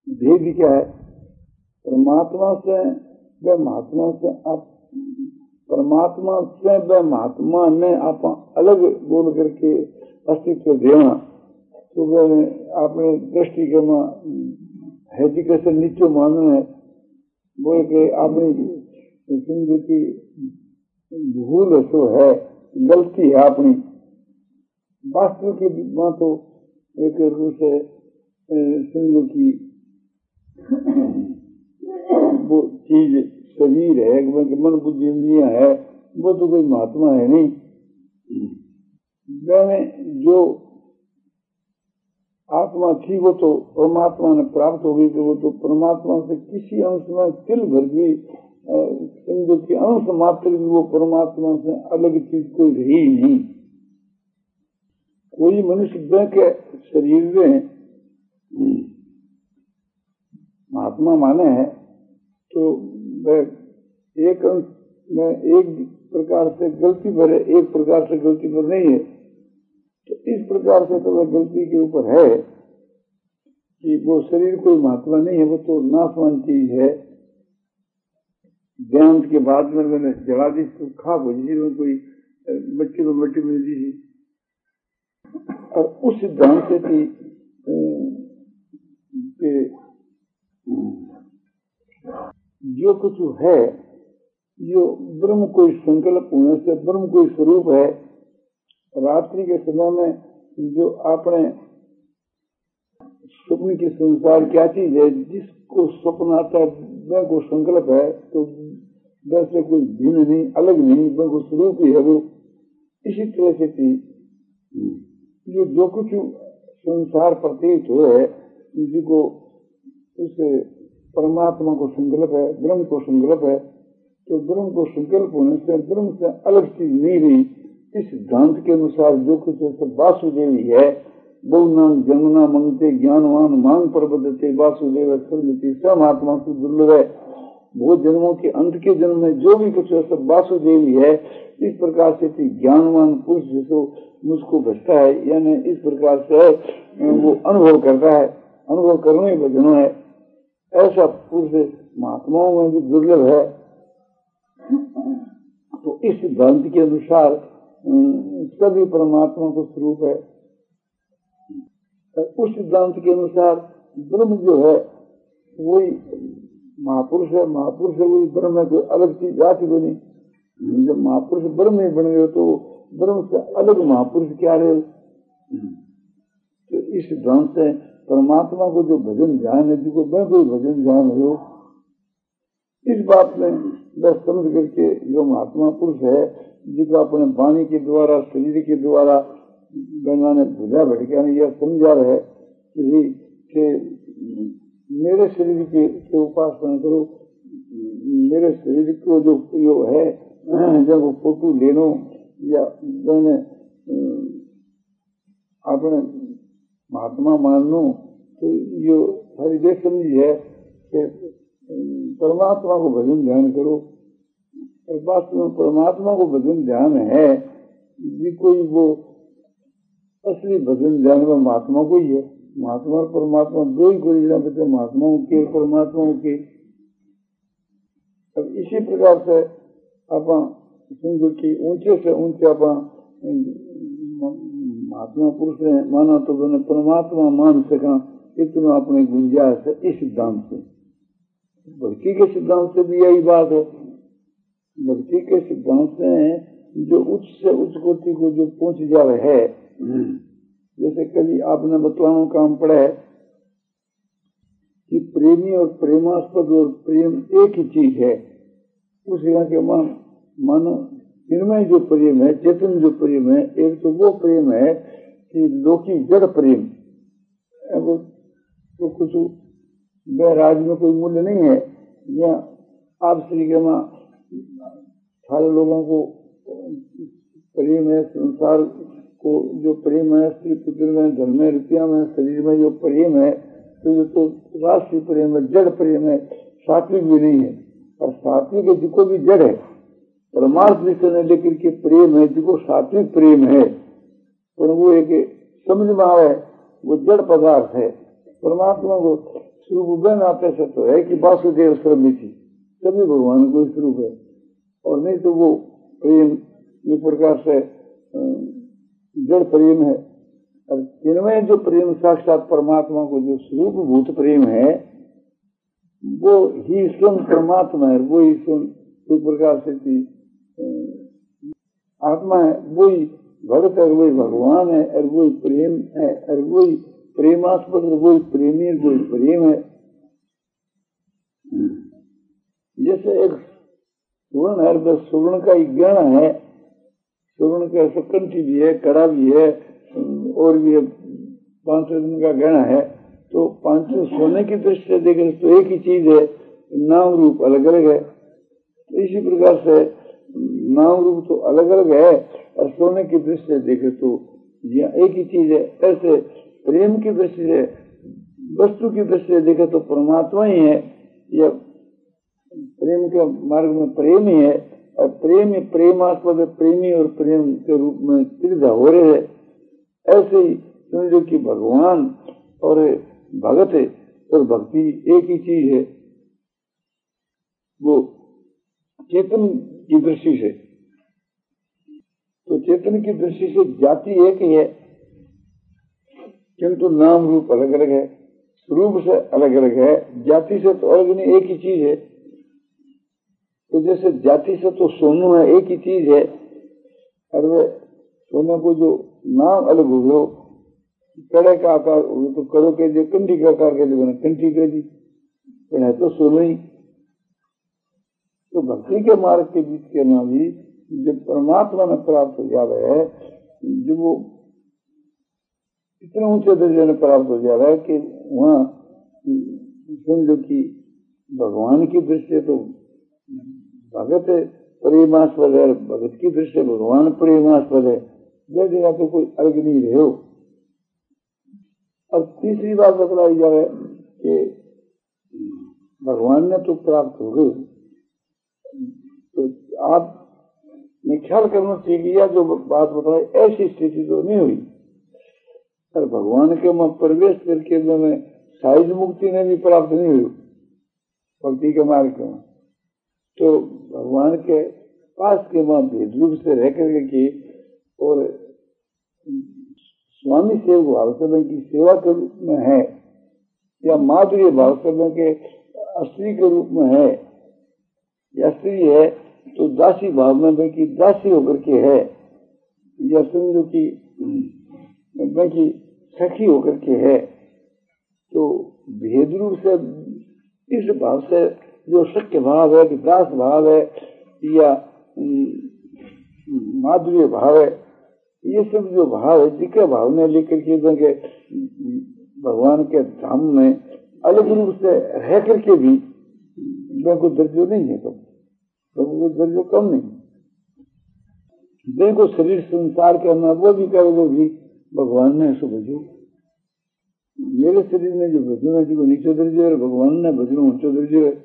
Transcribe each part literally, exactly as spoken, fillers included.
भेद क्या है? परमात्मा से व महात्मा से आप परमात्मा से व महात्मा ने आप अलग बोल करके अस्तित्व देना तो वह आपने दृष्टि के है जी कैसे नीचे मानना है वो कि आपने समझो की भूल सो है, गलती है अपनी। वास्तव की बात तो एक रूप से समझो की वो चीज शरीर है, मन बुद्धि इंद्रियां है, वो तो कोई महात्मा है नहीं। मैंने जो आत्मा थी वो तो परमात्मा ने प्राप्त हो गई, तो वो तो परमात्मा से किसी अंश में तिल भर भी समझो कि अंश मात्र भी वो परमात्मा से अलग चीज कोई रही नहीं। कोई मनुष्य के शरीर में महात्मा माने है तो वह एक अंश में एक प्रकार से गलती पर है, एक प्रकार से गलती पर नहीं है। तो इस प्रकार से तो वह गलती के ऊपर है कि वो शरीर कोई महात्मा नहीं है, वो तो नाशवान चीज है। देहांत के बाद में मैंने जला दी तो खाक हो जी में कोई बच्चे में मट्टी मिल दी और उस सिद्धांत से थी कि जो कुछ है जो ब्रह्म कोई संकल्प होने से ब्रह्म कोई स्वरूप है। रात्रि के समय में जो आपने स्वप्न की संसार क्या चीज है, जिसको स्वप्न आता है वह को संकल्प है, तो वैसे कोई भिन्न नहीं, अलग नहीं, वह को स्वरूप ही है वो। इसी तरह से थी जो जो कुछ संसार प्रतीत हो है जिसको उस परमात्मा को संकल्प है, ब्रह्म को संकल्प है, तो ब्रह्म को संकल्प होने से ब्रह्म से अलग चीज नहीं रही। इस सिद्धांत के अनुसार जो कुछ वासुदेवी है, बहुनाम जन्मना मंगते ज्ञानवान मांग पर बदलते वासुदेव सब आत्मा को दुर्लभ है। वो जन्मों के अंत के जन्म में जो भी कुछ सब वासुदेवी है। इस प्रकार से ज्ञानवान पुरुष जिसको मुझको बचता है, यानी इस प्रकार से वो अनुभव करता है, अनुभव करने भजनों है। ऐसा पुरुष महात्माओं में भी दुर्लभ है। तो इस सिद्धांत के अनुसार सभी परमात्मा को स्वरूप है। उस सिद्धांत के अनुसार ब्रह्म जो है वही महापुरुष है, महापुरुष है वही ब्रह्म है, कोई अलग चीज जाति बनी। जब महापुरुष ब्रह्म में बन गए तो ब्रह्म से अलग महापुरुष क्या रहे। तो इस सिद्धांत से परमात्मा को जो भजन ध्यान है, जिसको मैं कोई भजन ध्यान हो, इस बात में बस समझ करके जो महात्मा पुरुष है जिसका अपने वाणी के द्वारा शरीर के द्वारा ने बुझा भटका ने यह समझा रहे कि मेरे शरीर के, के उपासना करो, मेरे शरीर को जो जो है जब वो फोटो लेनो या मैंने अपने महात्मा मान लो, तो ये सारी देश समझी है कि परमात्मा को भजन ध्यान करो। और वास्तव में परमात्मा को भजन ध्यान है जी, कोई वो असली भजन ध्यान में महात्मा को ही है। महात्मा और परमात्मा दो ही कोई बच्चे महात्माओं के परमात्माओं के। अब इसी प्रकार से आप समझो कि ऊंचे से ऊंचे आप महात्मा पुरुष ने माना तो मैंने परमात्मा मान सका, इतना अपने गुंजाइश है इस सिद्धांत से। भक्ति के सिद्धांत से भी यही बात है। भक्ति के सिद्धांत से जो उच्च से उच्च कोटि को जो पहुंच जा रहे है, जैसे कभी आपने बतलाओं काम पड़ा है कि प्रेमी और प्रेमास्पद और प्रेम एक ही चीज है। उस जगह के मान मानो निर्मय जो प्रेम है, चेतन जो प्रेम है, एक तो वो प्रेम है कि लोकी जड़ प्रेम, तो कुछ बैराज में कोई मूल्य नहीं है। या आप श्री के माँ सारे लोगों को प्रेम है, संसार को जो प्रेम है, स्त्री पुत्र में, धन में, रुपया में, शरीर में जो प्रेम है, तो ये तो राष्ट्रीय प्रेम है, जड़ प्रेम है, सात्विक भी नहीं है। और सात्विक जिसको भी जड़ है, परमार्थ विषय ने लेकर के प्रेम है जिसको सात्विक प्रेम है, पर वो एक समझ में आवे वो जड़ पदार्थ है। परमात्मा को स्वरूप बहन आते से तो है कि वासुदेव सर्वमिति थी, तभी भगवान को स्वरूप है, और नहीं तो वो प्रेम एक प्रकार से जड़ प्रेम है। और इनमें जो प्रेम साक्षात परमात्मा को जो स्वरूप भूत प्रेम है वो ही स्वयं परमात्मा है, वो ही स्वयं एक प्रकार से आत्मा है, वही भगत है, वही भगवान है, और वही प्रेम है, और वही प्रेमास्पद, वही प्रेमी, वही प्रेम है। जैसे एक सुवर्ण है, बस सुवर्ण का एक गहना है, सुवर्ण का कंठी भी है, कड़ा भी है, और भी पांच सौ दिन का गहना है, तो पांचों सोने की दृष्टि से देखें तो एक ही चीज है, नाम रूप अलग अलग है। इसी प्रकार से नाम रूप तो अलग अलग है, और सोने की दृष्टि से देखे तो यह एक ही चीज है। ऐसे प्रेम की दृष्टि से, वस्तु की दृष्टि से देखे तो परमात्मा ही है, यह प्रेम के मार्ग में प्रेम ही है, और प्रेम ही प्रेमास्पद प्रेमी और प्रेम के रूप में त्रिधा हो रहे हैं। ऐसे ही समझो कि भगवान और भगत है और भक्ति एक ही चीज है। वो चेतन की दृष्टि से, तो चेतन की दृष्टि से जाति एक ही है, किंतु नाम रूप अलग अलग है, रूप से अलग अलग है, जाति से तो अलग नहीं, एक ही चीज है। तो जैसे जाति से तो सोनू है, एक ही चीज है, और वे सोने को जो नाम अलग हो गयो, कड़े का आकार हो तो कड़ों के जो कंठी का आकार के लिए बने कंठी के दी, है तो सोनू ही। तो भक्ति के मार्ग के बीच के नाम भी जब परमात्मा में प्राप्त हो जावे है, जब वो इतने ऊंचे दर्जे में प्राप्त हो जावे है कि वहाँ समझो कि भगवान की दृष्टि तो भगत प्रेमास्पद है, भगत की दृष्टि भगवान प्रेमास्पद है, वह जगह तो कोई अलग नहीं रहे हो। और तीसरी बात बतलाई जाए कि भगवान ने तो प्राप्त हो गए, तो आप ने ख्याल करना चाहिए यह जो बात बताई ऐसी स्थिति तो नहीं हुई, पर भगवान के में प्रवेश करके में साइज मुक्ति ने भी प्राप्त नहीं हुई भक्ति के मार्ग में। तो भगवान के पास के मां भेद रूप से रह करके की और स्वामी सेवक भाव की सेवा के रूप में है, या माधुर्य भाव के स्त्री के रूप में है, या स्त्री है तो दासी भाव में बाकी दासी होकर के है, या समझो कि बाकी सखी होकर के है। तो भेद रूप से इस भाव से जो सख्य भाव है कि दास भाव है या माधुर्य भाव है, ये सब जो भाव है जिके भाव ने लेकर के भगवान के धाम में अलग रूप से रह करके भी को दर्जो नहीं है, तो वो दर्जो कम नहीं। देखो शरीर संसार करना वो भी करो, वो भी भगवान ने ऐसा भजो। मेरे शरीर में जो भजन है जो नीचे दर्जे है, भगवान ने भजन ऊंचे दर्जे है।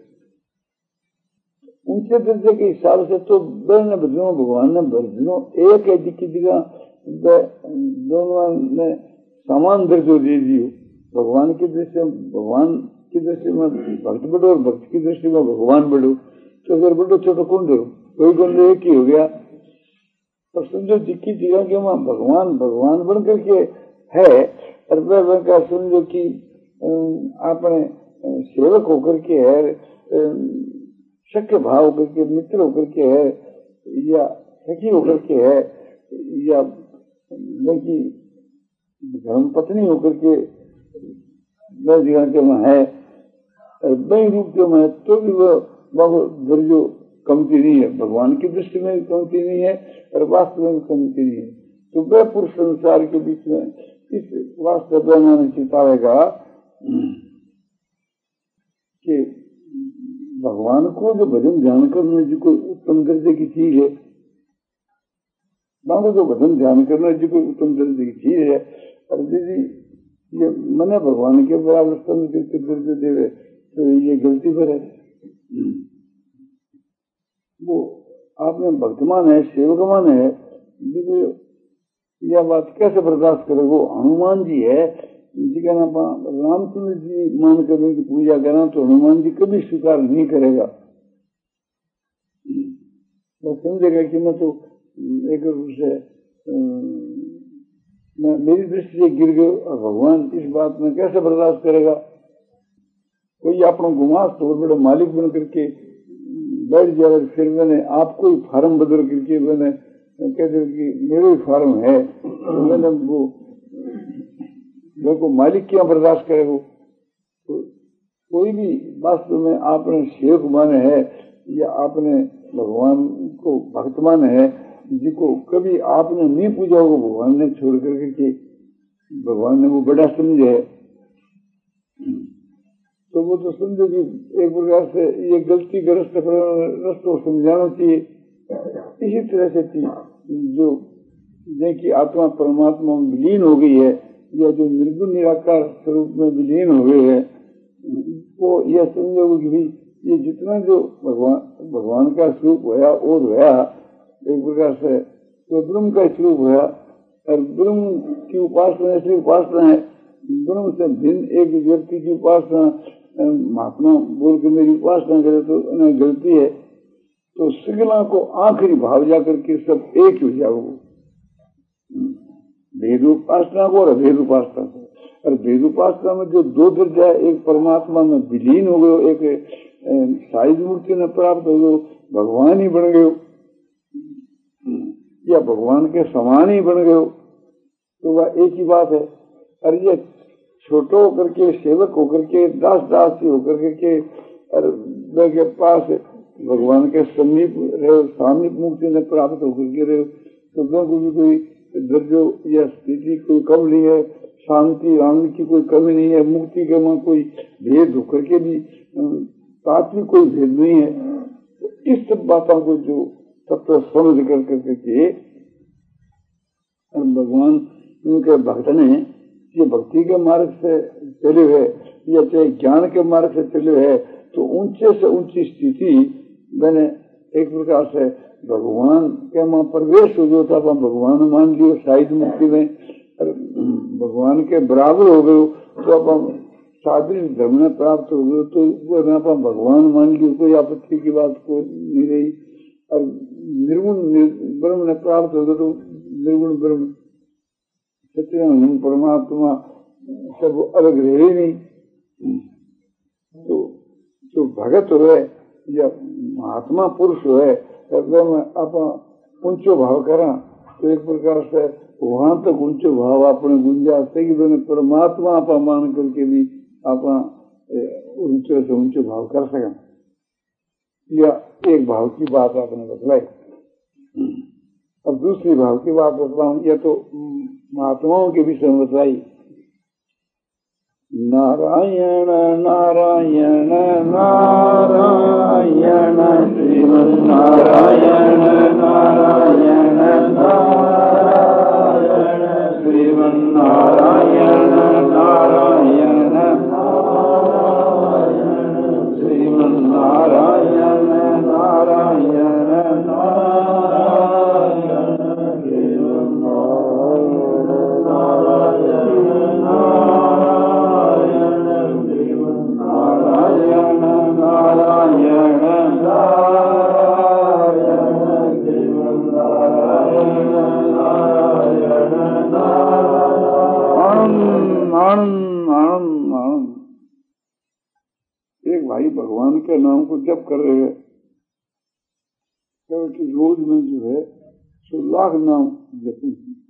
ऊंचे दर्जे के हिसाब से तो दोनों भजनों भगवान ने भजनों एक है जिसकी जगह दोनों ने समान दर्जो दे दियो। भगवान की दृष्टि में भगवान की दृष्टि में भक्त बढ़ो और भक्त की दृष्टि में भगवान बढ़ो, तो अगर बढ़ो छोटो कौन दो, कोई कौन एक ही हो गया। और समझो जिसकी जगह के वहां भगवान भगवान बन करके है, और वह का समझो कि आपने सेवक होकर के है, शक्य भाव होकर के, मित्र होकर के है, या सखी होकर के है, या कि धर्म पत्नी होकर के वह जगह के वहां है, और वही रूप के वहां, तो भी वह बहुत दर्जो कमती नहीं है, भगवान की दृष्टि में भी कमती नहीं है और वास्तव में भी कमती नहीं है। तो वह पुरुष संसार के बीच में इस वास्तव में चिताएगा कि भगवान को जो भजन ध्यान करना जी कोई उत्तम दर्जे की चीज है, मानो जो भजन ध्यान करना जी कोई उत्तम दर्जे की चीज है, और यदि ये मने भगवान के बराबर स्तंभ करके दर्जे देवे तो ये गलती पर है। वो आपने भक्तमान है, सेवकमान है, यह बात कैसे बर्दाश्त करे। वो हनुमान जी है, जी का नाम रामचंद्र जी मान कर की पूजा करना तो हनुमान जी कभी स्वीकार नहीं करेगा। मैं समझेगा कि मैं तो एक रूप से मेरी दृष्टि से गिर गए और भगवान इस बात में कैसे बर्दाश्त करेगा। कोई अपना गुमास तो बड़े मालिक बन करके बैठ जाए, फिर मैंने आपको ही फार्म बदल करके मैंने कहते कि मेरे ही फार्म है, तो मैंने वो मेरे को मालिक क्या बर्दाश्त करे। वो तो कोई भी वास्तव में आपने शेख माने है या आपने भगवान को भक्त माने है, जिसको कभी आपने नहीं पूजा हो भगवान ने छोड़ करके के भगवान ने वो बड़ा समझे है, तो वो तो समझो कि एक प्रकार से ये गलती ग्रस्त रस्तों समझाना चाहिए। इसी तरह से जो देखिए आत्मा परमात्मा में विलीन हो गई है या जो निर्गुण निराकार स्वरूप में विलीन हो गए है, वो यह समझो कि भी ये जितना जो भगवान भगवान का स्वरूप होया और होया एक प्रकार से तो ब्रह्म का स्वरूप होया, और ब्रह्म की उपासना ऐसी उपासना है, ब्रह्म से भिन्न एक व्यक्ति की उपासना महात्मा बोल के मेरी उपासना करे तो उन्हें गलती है। तो सिगला को आखिरी भाव जाकर के सब एक ही हो जाओ, भेद उपासना को और अभेद उपासना को। और भेद उपासना में जो दो दर्जा है, एक परमात्मा में विलीन हो गए, एक साइज मूर्ति में प्राप्त हो गए, भगवान ही बन गए या भगवान के समान ही बन गए, तो वह एक ही बात है। और ये छोटो होकर के सेवक होकर के दास दास होकर के के पास भगवान के समीप रहे, सामीप मुक्ति में प्राप्त होकर के रहे, तो भी कोई दर्जो या स्थिति कोई कम नहीं है, शांति आनंद की कोई कमी नहीं है, मुक्ति के में कोई भेद होकर के भी तात्विक कोई भेद नहीं है। तो इस सब बातों को जो तत्व समझ कर करके भगवान उनके भक्त ने ये भक्ति के मार्ग से चले हुए या चाहे ज्ञान के मार्ग से चले हुए, तो ऊंचे से ऊंची स्थिति मैंने एक प्रकार से भगवान के मां प्रवेश हो गया था, भगवान मान लियो साइज मुक्ति में, भगवान के बराबर हो गए, तो अब हम सादृश धर्म में प्राप्त हो गए, तो वो भगवान मान लियो, कोई आपत्ति की बात को नहीं रही। और निर्गुण ब्रह्म ने प्राप्त हो गए, तो निर्गुण ब्रह्म सच्चिदानंद परमात्मा सब अलग रहे नहीं। तो जो भगत हो या महात्मा पुरुष हो, आप ऊंचो भाव करा तो एक प्रकार से वहां तक ऊंचो भाव अपने गुंजाइश कि मैंने परमात्मा आप मान करके भी आप ऊंचे से ऊंचे भाव कर सकें। या एक भाव की बात आपने बतलाई। अब दूसरी भाव की बात बतलाऊं, या तो महात्माओं के विषय में बतलाई। नारायण नारायण नारायण श्रीमन नारायण नारायण नारायण श्रीमन नारायण नारायण नारायण श्रीमन नारायण नारायण नारायण श्रीमन एक भाई भगवान के नाम को जप कर रहे हैं कि रोज में जो है सौ लाख नाम जपे।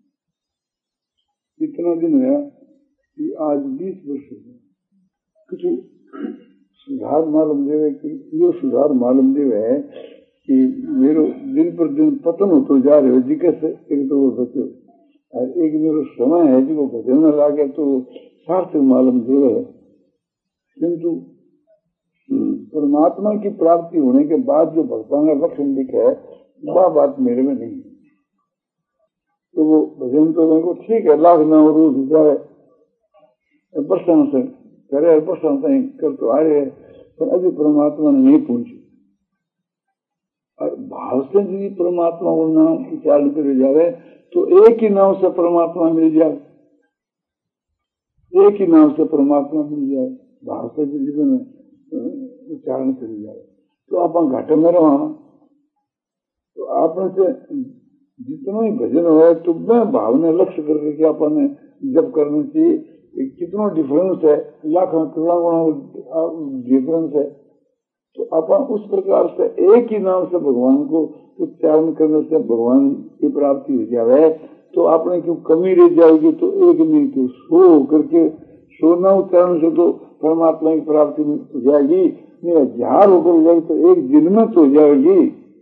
इतना दिन है कि आज बीस वर्ष हो गए, कुछ सुधार मालूम देवे कि यो सुधार मालूम देवे है कि मेरो दिन पर दिन पतन होते जा रहे हो जी। कैसे एक तो वो बच्चों और एक मेरो समय है जो भजन में लागे तो सार्थक मालूम देवे है। किंतु परमात्मा की प्राप्ति होने के बाद जो भगवान का लक्षण दिखा है वह बात मेरे में नहीं है। तो वो भजन तो को ठीक है, लाख ना रोज जाए प्रसन्न से करे, प्रसन्न से कर तो आ रहे हैं, पर अभी परमात्मा ने नहीं पहुंची। और भाव से यदि परमात्मा को नाम उच्चारण करे जावे तो एक ही नाम से परमात्मा मिल जाए। एक ही नाम से परमात्मा मिल जाए, भाव से जीवन उच्चारण कर जाए तो आप घाटे में रहो। तो आपने से जितना ही भजन हो तो मैं भावना लक्ष्य करके कि आपने जब करना चाहिए, कितना डिफरेंस है, लाखों करोड़ों डिफरेंस है। तो अपन उस प्रकार से एक ही नाम से भगवान को उच्चारण करने से भगवान की प्राप्ति हो जाए। तो आपने क्यों कमी रह जाएगी, तो एक नहीं तो सो करके सोना उच्चारण से तो परमात्मा की प्राप्ति हो जाएगी, नहीं हजार होकर जाएगी तो एक दिन में तो हो जाएगी।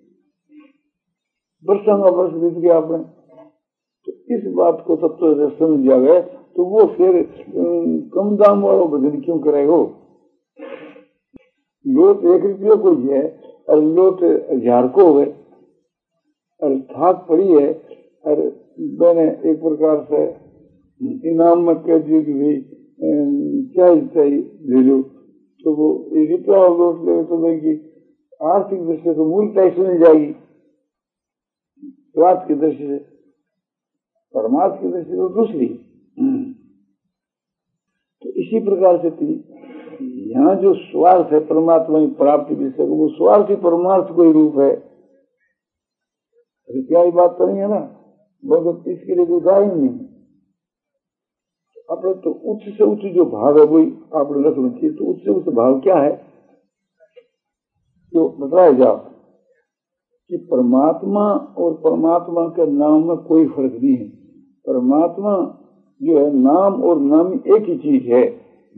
वर्षों का वर्ष बीत गया आपने, तो इस बात को सब तो समझ जाए तो वो फिर कम दाम वालों भजन क्यों करेगा। लोट एक रुपये को है और लोट हजार को हो गए और थाक पड़ी है और मैंने एक प्रकार से इनाम में कह दिया कि भाई क्या चाहिए ले लो, तो वो एक रुपया लोट ले तो भाई आर्थिक दृष्टि से मूल टैक्स मिल जाएगी, स्वार्थ की दृष्टि से, परमार्थ की दृष्टि से दूसरी। तो इसी प्रकार से थी यहाँ जो स्वार्थ है परमात्मा की प्राप्ति विषय, वो स्वार्थ ही परमार्थ कोई रूप है। अरे क्या ये बात तो नहीं है ना, बहुत इसके लिए उदाहरण नहीं। अपने तो उच्च से उच्च जो भाव है वही आपने रखना चाहिए। तो उच्च से उच्च भाव क्या है जो बताया जाओ कि परमात्मा और परमात्मा के नाम में कोई फर्क नहीं है। परमात्मा जो है नाम और नामी एक ही चीज है।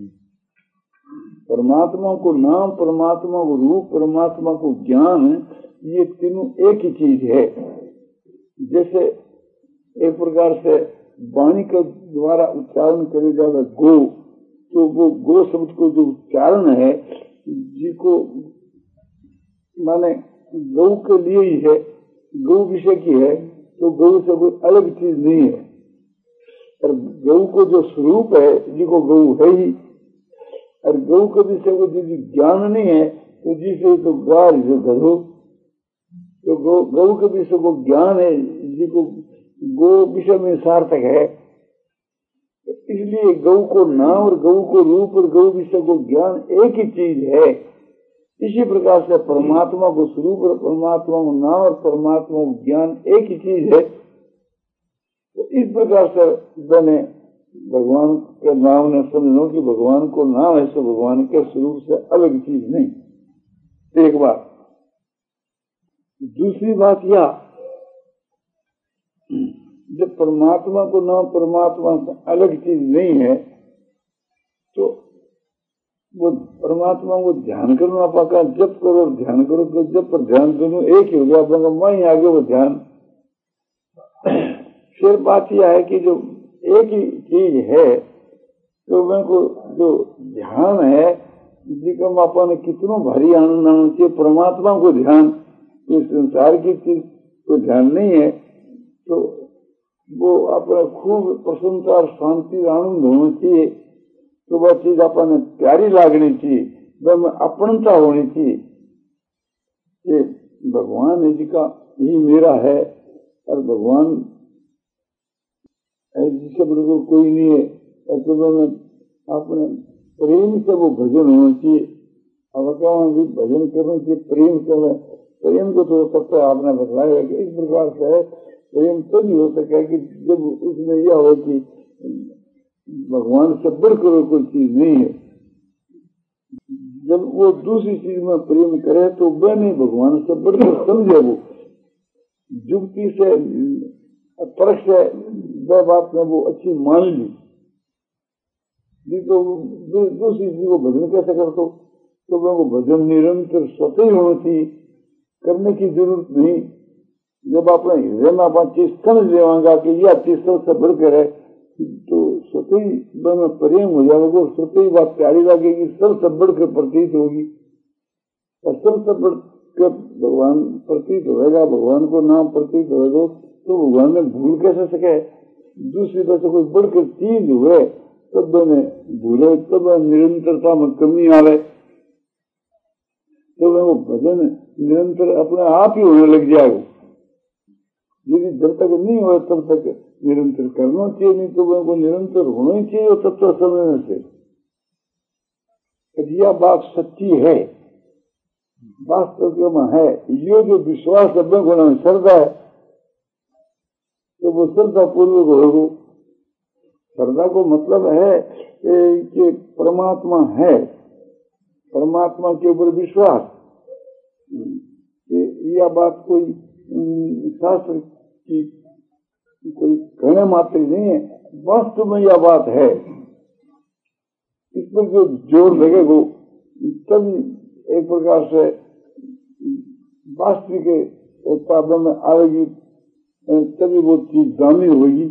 परमात्मा को नाम, परमात्मा को रूप, परमात्मा को ज्ञान, ये तीनों एक ही चीज है। जैसे एक प्रकार से वाणी के द्वारा उच्चारण करे जाएगा गो, तो वो गो शब्द को जो उच्चारण है जिसको माने गौ के लिए ही है, गौ विषय की है, तो गौ से कोई अलग चीज नहीं है। और गौ को जो स्वरूप है जिसको गौ है ही, और गौ के विषय को जिस ज्ञान नहीं है तो जिसे तो गा जिसे गधो, तो गौ गौ के विषय को ज्ञान है जिसको गो विषय में सार्थक है। तो इसलिए गौ को नाम और गौ को रूप और गौ विषय को ज्ञान एक ही चीज है। इसी प्रकार से परमात्मा को स्वरूप और परमात्मा को नाम और परमात्मा को ज्ञान एक ही चीज है। तो इस प्रकार से बने भगवान के नाम ने समझो कि भगवान को नाम है तो भगवान के स्वरूप से अलग चीज नहीं। एक बात। दूसरी बात यह, जब परमात्मा को नाम परमात्मा से अलग चीज नहीं है तो वो परमात्मा को ध्यान करना पाका, जब करो ध्यान करो, तो जब पर ध्यान दोनों एक ही हो गया, अपना वहीं आगे वो ध्यान। फिर बात यह है कि जो एक ही चीज है तो मैं को जो ध्यान है जिसको अपन कितनों भारी आनंद आना चाहिए, परमात्मा को ध्यान, इस संसार की चीज को ध्यान नहीं है तो वो अपना खूब प्रसन्नता और शांति आनंद होना चाहिए। तो वह चीज अपने प्यारी लागनी चाहिए, वह अपनता होनी चाहिए कि भगवान जी का ही मेरा है और भगवान जिससे बिल्कुल कोई नहीं है। और तो मैं अपने प्रेम से वो भजन होना चाहिए। अब क्या भी भजन करना चाहिए प्रेम से। प्रेम को तो तब तक आपने बताया कि इस प्रकार से प्रेम तो नहीं हो सके कि जब उसमें यह हो कि भगवान से बढ़कर कोई चीज नहीं है। जब वो दूसरी चीज में प्रेम करे तो वह नहीं भगवान से बढ़कर समझे, वो युक्ति से परख से वह बात में वो अच्छी मान ली। तो दूसरी चीज को भजन कैसे कर दो, तो वह वो भजन निरंतर स्वतः ही होना चाहिए, करने की जरूरत नहीं। जब आपने हृदय में अपना चीज समझ लेवागा कि यह चीज सबसे बढ़कर है तो स्वतः ही वह प्रेम हो जाएगा, स्वतः ही बात प्यारी लगेगी, सबसे बढ़कर प्रतीत होगी और सबसे बढ़कर भगवान प्रतीत होगा, भगवान को नाम प्रतीत होगा। तो भगवान ने भूल कैसे सके, दूसरी तरह से कोई बढ़कर चीज हुए तब मैंने भूले, तब निरंतरता में कमी आवे, तो वो भजन निरंतर अपने आप ही होने लग जाएगा। यदि जब तक नहीं हो तब तक निरंतर करना चाहिए, नहीं तो उनको निरंतर होना ही चाहिए तत्व समझने से। यह बात सच्ची है, वास्तव में है। ये जो विश्वास अपने गुणों में श्रद्धा है तो वो श्रद्धा पूर्वक हो। श्रद्धा को मतलब है कि परमात्मा है, परमात्मा के ऊपर विश्वास। यह बात कोई शास्त्र की कोई कहने मात्र नहीं है, वास्तव में यह बात है। इस पर जो जोर लगेगा तभी एक प्रकार से वास्तविक उत्पादन में आएगी, तभी वो चीज दामी होगी।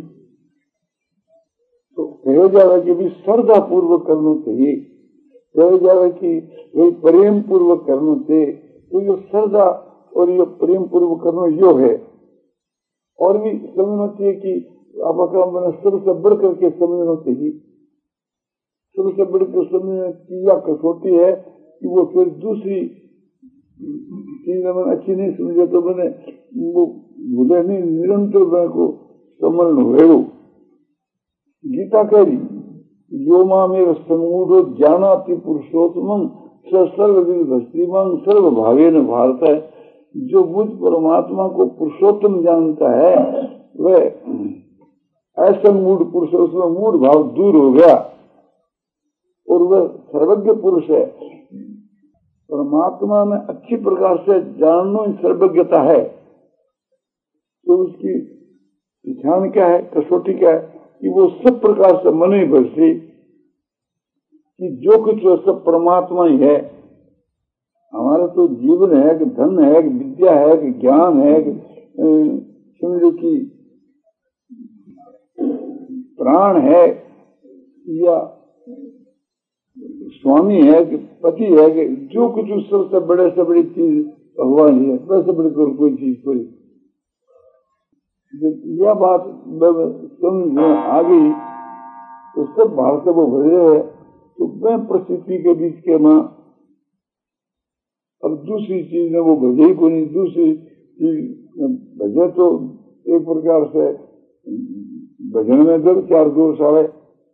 तो कहा जा रहा है कि भी श्रद्धा पूर्वक करना चाहिए, कहा जा रहा है कि वही प्रेम पूर्वक करना चाहिए। तो ये श्रद्धा और ये प्रेम पूर्वक करना यो है। और भी समझना चाहिए कि आपका मैंने सबसे बढ़ करके समझना चाहिए। सबसे बढ़कर समझने की यह कसौटी है कि वो फिर दूसरी चीज मैंने अच्छी नहीं समझे तो मैंने वो भूले नहीं, निरंतर मैं को समझना हुए। गीता कह रही यो मां मेरे संगूढ़ जानाति पुरुषोत्तमं सर्वविद भस्त्रीमं सर्व भावे न भारत है। जो मुझ परमात्मा को पुरुषोत्तम जानता है वह ऐसा मूढ़ पुरुष, उसमें मूढ़ भाव दूर हो गया और वह सर्वज्ञ पुरुष है। परमात्मा में अच्छी प्रकार से जानना ही सर्वज्ञता है। तो उसकी ध्यान क्या है, कसौटी क्या है कि वो सब प्रकार से मन ही बरसे कि जो कुछ वो सब परमात्मा ही है। हमारा तो जीवन है कि धन है कि विद्या है कि ज्ञान है कि समझो कि प्राण है या स्वामी है कि पति है कि जो कुछ उस सबसे बड़े से बड़ी चीज भगवान है, वैसे बड़ी कोई चीज कोई। यह बात समझ में आ गई तो सब भाव से वो भरे है। तो मैं परिस्थिति के बीच के मां अब दूसरी चीज में वो भजे ही को नहीं। दूसरी चीज भजे तो एक प्रकार से भजन में दर चार दोष आए।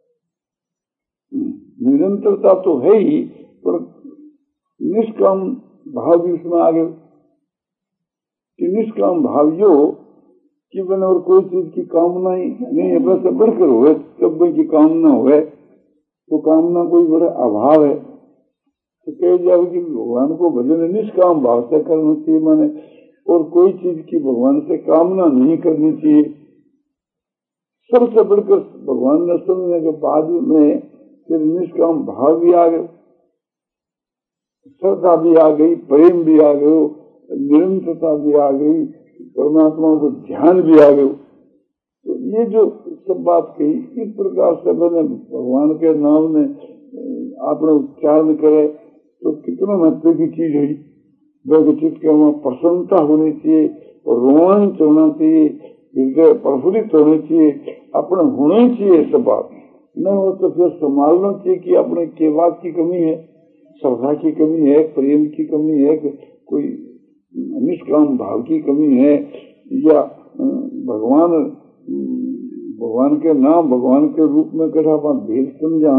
निरंतरता तो है ही पर निष्काम भाव भी उसमें आ गए कि निष्काम भाव यो कि मैंने और कोई चीज की कामना ही नहीं है, वैसे बढ़कर हुए कब की कामना हुए तो कामना कोई बड़ा अभाव है। तो कह जाए कि भगवान को भजन निष्काम भाव से करना चाहिए, माने और कोई चीज की भगवान से कामना नहीं करनी चाहिए। सबसे बढ़कर भगवान ने समझने के बाद में फिर निष्काम भाव भी आ गए, श्रद्धा भी आ गई, प्रेम भी आ गयो, निरंतरता भी आ गई, परमात्मा को ध्यान भी आ गयो। तो ये जो सब बात कही इस प्रकार से मैंने भगवान के नाम में आपने उच्चारण करे तो कितना महत्व की चीज है। चित्त के वहां प्रसन्नता होनी चाहिए, रोमांच होना चाहिए, हृदय प्रफुल्लित होनी चाहिए, अपने होना चाहिए। सब बात न हो तो फिर संभालना चाहिए कि अपने के बात की कमी है, श्रद्धा की कमी है, प्रेम की कमी है, कोई निष्काम भाव की कमी है, या भगवान भगवान के नाम भगवान के रूप में कथा भेद समझा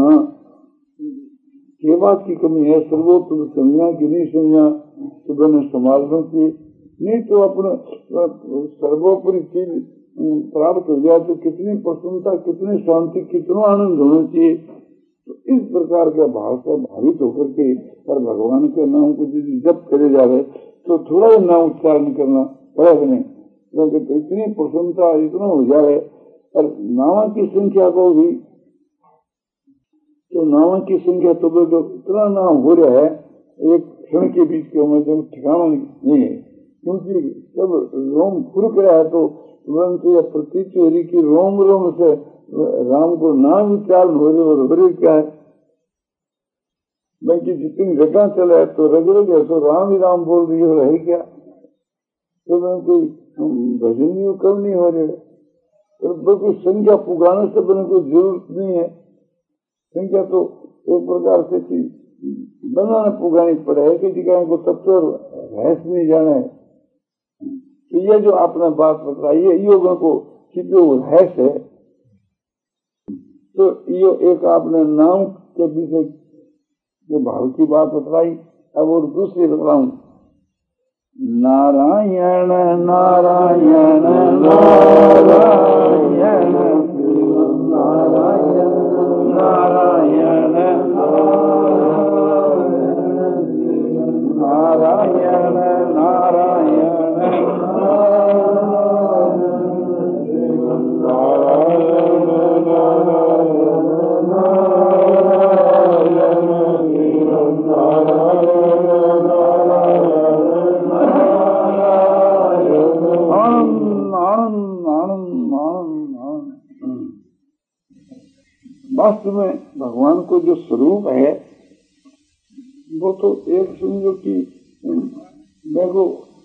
के बात की कमी है, सर्वोत्तम समझा कि नहीं समझा तो मैंने संभालना चाहिए। नहीं तो अपने सर्वोपरि चीज प्राप्त हो जाए तो कितनी प्रसन्नता, कितनी शांति, कितना आनंद होना चाहिए। तो इस प्रकार के भाव से भावित होकर के पर भगवान के नाम को यदि जप करे जाए तो थोड़ा ही नाम उच्चारण करना पड़ेगा नहीं, क्योंकि तो इतनी प्रसन्नता इतना हो जाए। और नामा की संख्या को भी तो नामा की संख्या तो जो इतना नाम हो रहा है एक क्षण के बीच के मध्य ठिकाना नहीं है, क्योंकि सब रोम फुर्क रहा है। तो तुरंत यह प्रतीत हो रही कि रोम रोम से राम को नाम उच्चारण हो रहे और हो रहे क्या है बाकी जितनी घटना चला है तो रग रग है तो राम ही राम बोल रही हो रही क्या। तो मैं कोई भजन नहीं कम नहीं हो रहे, तो कोई संख्या पुगाने से बने कोई जरूरत नहीं है। संख्या तो एक प्रकार से बनाना पुगानी पड़े है कि जिका को तब तो रहस्य नहीं जाना है। तो ये जो आपने बात बताई है योगों को कि जो है से, तो यो एक आपने नाम के विषय जो भाव की बात बताई। अब और दूसरी बताऊं, नारायण नारायण नारायण नारायण नारायण नारायण नारायण वास्तव में भगवान को जो स्वरूप है वो तो एक समझो कि देखो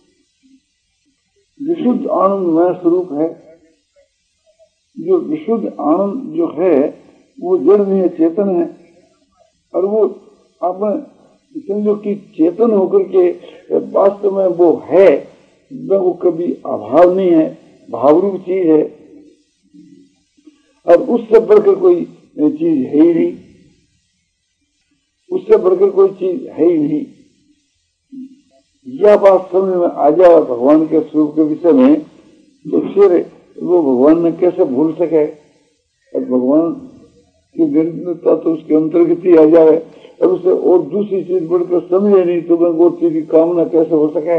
विशुद्ध आनंदमय स्वरूप है। जो विशुद्ध आनंद जो है वो जड़ नहीं है, चेतन है। और वो आप समझो कि चेतन होकर के वास्तव में वो है, वो कभी अभाव नहीं है, भावरूप चीज है। और उससे बढ़कर कोई चीज है ही नहीं, उससे बढ़कर कोई चीज है ही नहीं। यह बात समझ में आ जाए भगवान के स्वरूप के विषय में, तो फिर वो भगवान ने कैसे भूल सके। और भगवान की निर्णयता तो उसके अंतर्गत ही आ जाए, और उसे और दूसरी चीज बढ़कर समझे नहीं तो मैं वो चीज की कामना कैसे हो सके।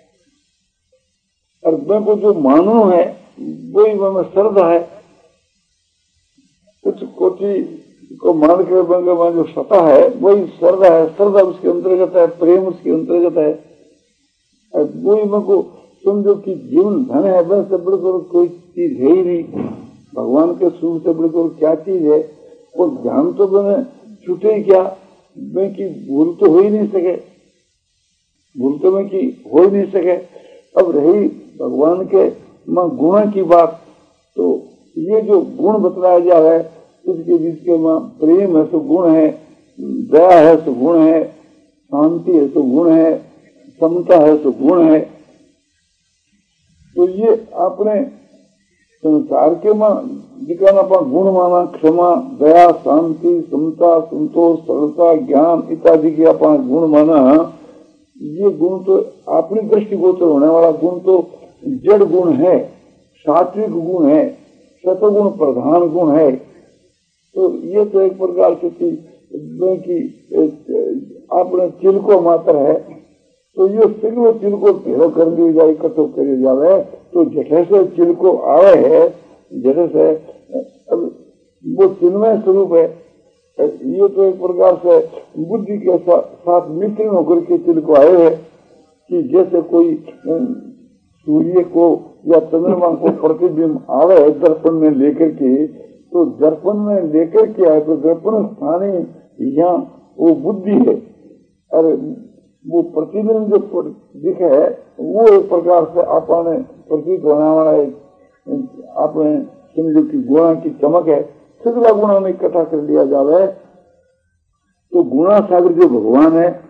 और मैं को जो मानो है वही मैं श्रद्धा है। कुछ कोटि को मान कर बंगा जो सता है वही श्रद्धा है, श्रद्धा उसके अंतर्गत है, प्रेम उसके अंतर्गत है। वही मैं को समझो कि जीवन धन है, बस से बढ़कर कोई चीज है ही नहीं। भगवान के स्वरूप से बढ़कर क्या चीज है, और ध्यान तो मैंने छूटे क्या, मैं की भूल तो हो ही नहीं सके, भूल तो मैं की हो ही नहीं सके। अब रही भगवान के मां गुण की बात, तो ये जो गुण बतलाया जा रहा है उसके बीच के मां प्रेम है तो गुण है, दया है तो गुण है, शांति है तो गुण है, समता है तो गुण है। तो ये आपने संसार के मां दिखाना पा गुण माना क्षमा, दया, शांति, समता, संतोष, सरलता, ज्ञान इत्यादि के अपन गुण माना। ये गुण तो अपनी दृष्टिगोचर होने वाला गुण तो जड़ गुण है, सात्विक गुण है, सतगुण प्रधान गुण है। तो ये तो एक प्रकार से कि आपने चिलको मात्र है, तो ये सिग्लो चिलको भेड़ो कर दी जाए, इकट्ठो करे जावे, तो जैसे से चिलको आवे है, जैसे से वो चिन्मय स्वरूप है। ये तो एक प्रकार से बुद्धि के सा, साथ मिश्रण होकर के चिलको आए है, कि जैसे कोई सूर्य को या चंद्रमा को प्रतिबिंब आवे दर्पण में लेकर के, तो दर्पण में लेकर के आए तो दर्पण स्थानीय यहाँ वो बुद्धि है, और वो प्रतिबिंब जो दिखे है वो एक प्रकार से आपने प्रतीत होने वाला है, आपने समझो की गुणा की चमक है। सगला गुणा में इकट्ठा कर लिया जावे तो गुणा सागर जो भगवान है